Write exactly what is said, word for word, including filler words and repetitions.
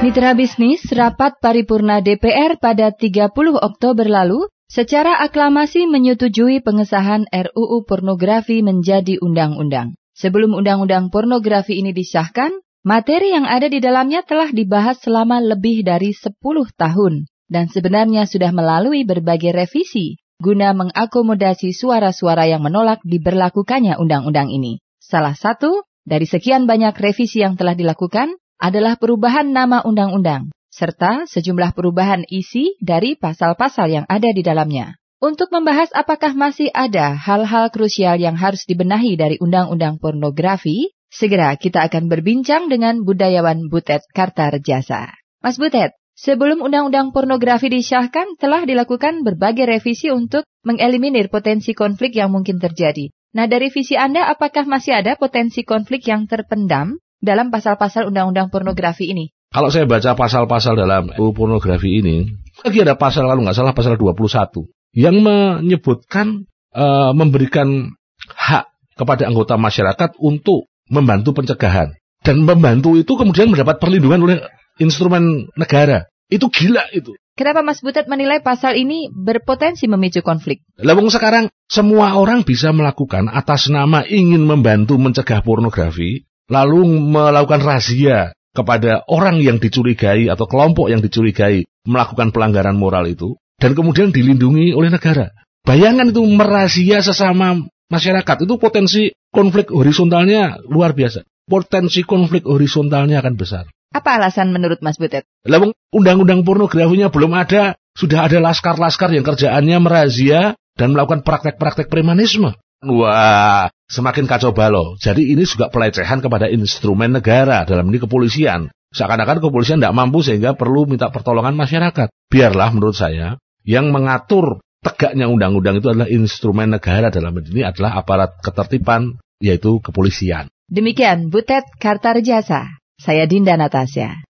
Mitra bisnis, rapat paripurna D P R pada tiga puluh Oktober lalu secara aklamasi menyetujui pengesahan R U U pornografi menjadi undang-undang. Sebelum undang-undang pornografi ini disahkan, materi yang ada di dalamnya telah dibahas selama lebih dari sepuluh tahun dan sebenarnya sudah melalui berbagai revisi guna mengakomodasi suara-suara yang menolak diberlakukannya undang-undang ini. Salah satu dari sekian banyak revisi yang telah dilakukan adalah perubahan nama undang-undang, serta sejumlah perubahan isi dari pasal-pasal yang ada di dalamnya. Untuk membahas apakah masih ada hal-hal krusial yang harus dibenahi dari undang-undang pornografi, segera kita akan berbincang dengan budayawan Butet Kartarejasa. Mas Butet, sebelum undang-undang pornografi disahkan, telah dilakukan berbagai revisi untuk mengeliminir potensi konflik yang mungkin terjadi. Nah, dari visi Anda, apakah masih ada potensi konflik yang terpendam dalam pasal-pasal undang-undang pornografi ini? Kalau saya baca pasal-pasal dalam U U pornografi ini, lagi ada pasal, kalau nggak salah pasal dua puluh satu, yang menyebutkan uh, memberikan hak kepada anggota masyarakat untuk membantu pencegahan. Dan membantu itu kemudian mendapat perlindungan oleh instrumen negara. Itu gila itu. Kenapa Mas Butet menilai pasal ini berpotensi memicu konflik? Lawang sekarang semua orang bisa melakukan atas nama ingin membantu mencegah pornografi, lalu melakukan razia kepada orang yang dicurigai atau kelompok yang dicurigai melakukan pelanggaran moral itu, dan kemudian dilindungi oleh negara. Bayangkan itu merazia sesama masyarakat, itu potensi konflik horizontalnya luar biasa. Potensi konflik horizontalnya akan besar. Apa alasan menurut Mas Butet? Lawang undang-undang pornografinya belum ada, sudah ada laskar-laskar yang kerjaannya merazia dan melakukan praktek-praktek premanisme. Wah, semakin kacau balau. Jadi ini juga pelecehan kepada instrumen negara, dalam ini kepolisian. Seakan-akan kepolisian tidak mampu sehingga perlu minta pertolongan masyarakat. Biarlah menurut saya, yang mengatur tegaknya undang-undang itu adalah instrumen negara, dalam ini adalah aparat ketertiban, yaitu kepolisian. Demikian Butet Kartarejasa. Saya Dinda Natasha.